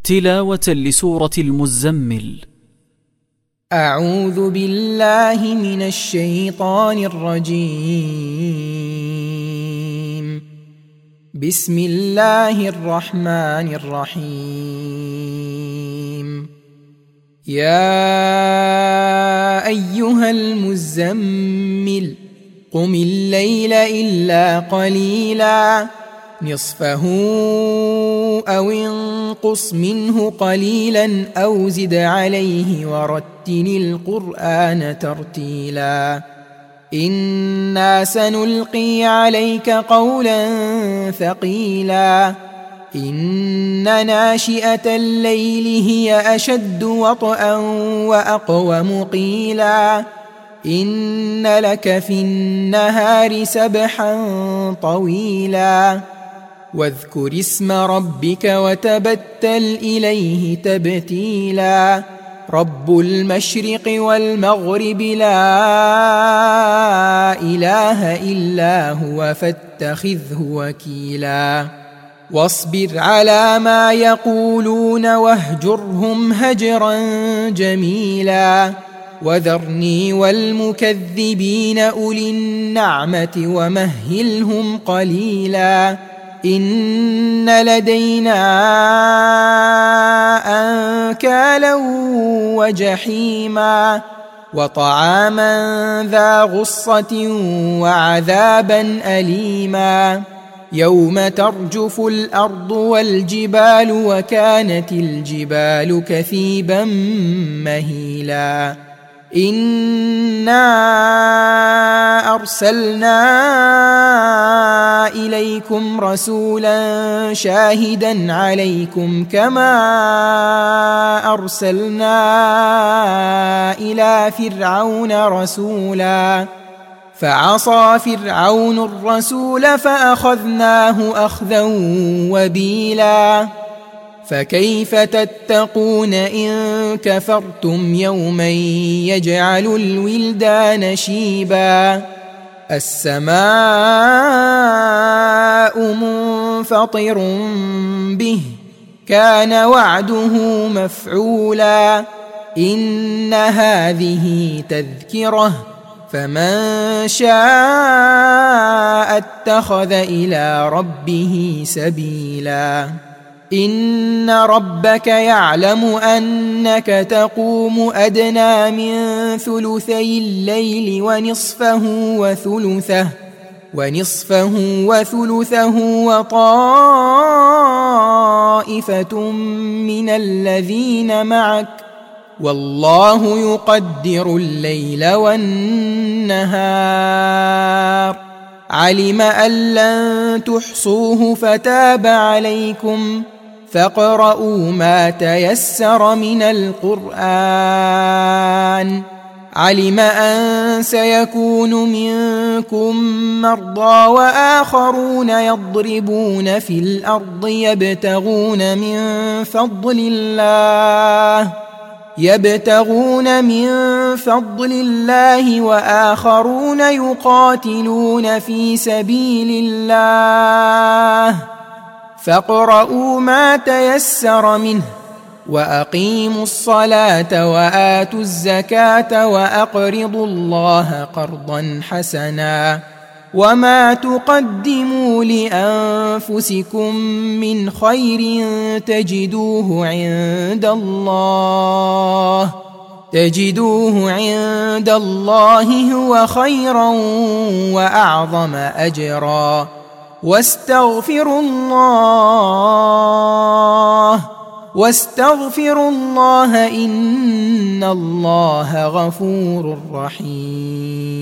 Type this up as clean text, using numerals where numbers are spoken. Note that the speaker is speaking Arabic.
تلاوة لسورة المزمل. أعوذ بالله من الشيطان الرجيم. بسم الله الرحمن الرحيم. يا أيها المزمل قم الليل إلا قليلا نصفه أو انقص منه قليلا أو زد عليه ورتل القرآن ترتيلا إنا سنلقي عليك قولا ثقيلا إن ناشئة الليل هي أشد وطئا وأقوم قيلا إن لك في النهار سبحا طويلا واذكر اسم ربك وتبتل إليه تبتيلا رب المشرق والمغرب لا إله إلا هو فاتخذه وكيلا واصبر على ما يقولون واهجرهم هجرا جميلا وذرني والمكذبين أولي النعمة ومهلهم قليلا إن لدينا أنكالا وجحيما وطعاما ذا غصة وعذابا أليما يوم ترجف الأرض والجبال وكانت الجبال كثيبا مهيلا إنا أرسلنا إليكم رسولا شاهدا عليكم كما أرسلنا إلى فرعون رسولا فعصى فرعون الرسول فأخذناه أخذا وبيلا فكيف تتقون إن كفرتم يوما يجعل الولدان شيبا السماء منفطر به كان وعده مفعولا إن هذه تذكرة فمن شاء اتخذ إلى ربه سبيلا إن ربك يعلم أنك تقوم أدنى من ثلثي الليل ونصفه وثلثه وطائفة من الذين معك والله يقدر الليل والنهار علم أن لن تحصوه فتاب عليكم فاقرؤوا ما تيسر من القرآن علم أن سيكون منكم مرضى وآخرون يضربون في الأرض يبتغون من فضل الله وآخرون يقاتلون في سبيل الله فاقرؤوا ما تيسر منه وأقيموا الصلاة وآتوا الزكاة وأقرضوا الله قرضا حسنا وما تقدموا لأنفسكم من خير تجدوه عند الله هو خيرا وأعظم أجرا واستغفروا الله إن الله غفور رحيم.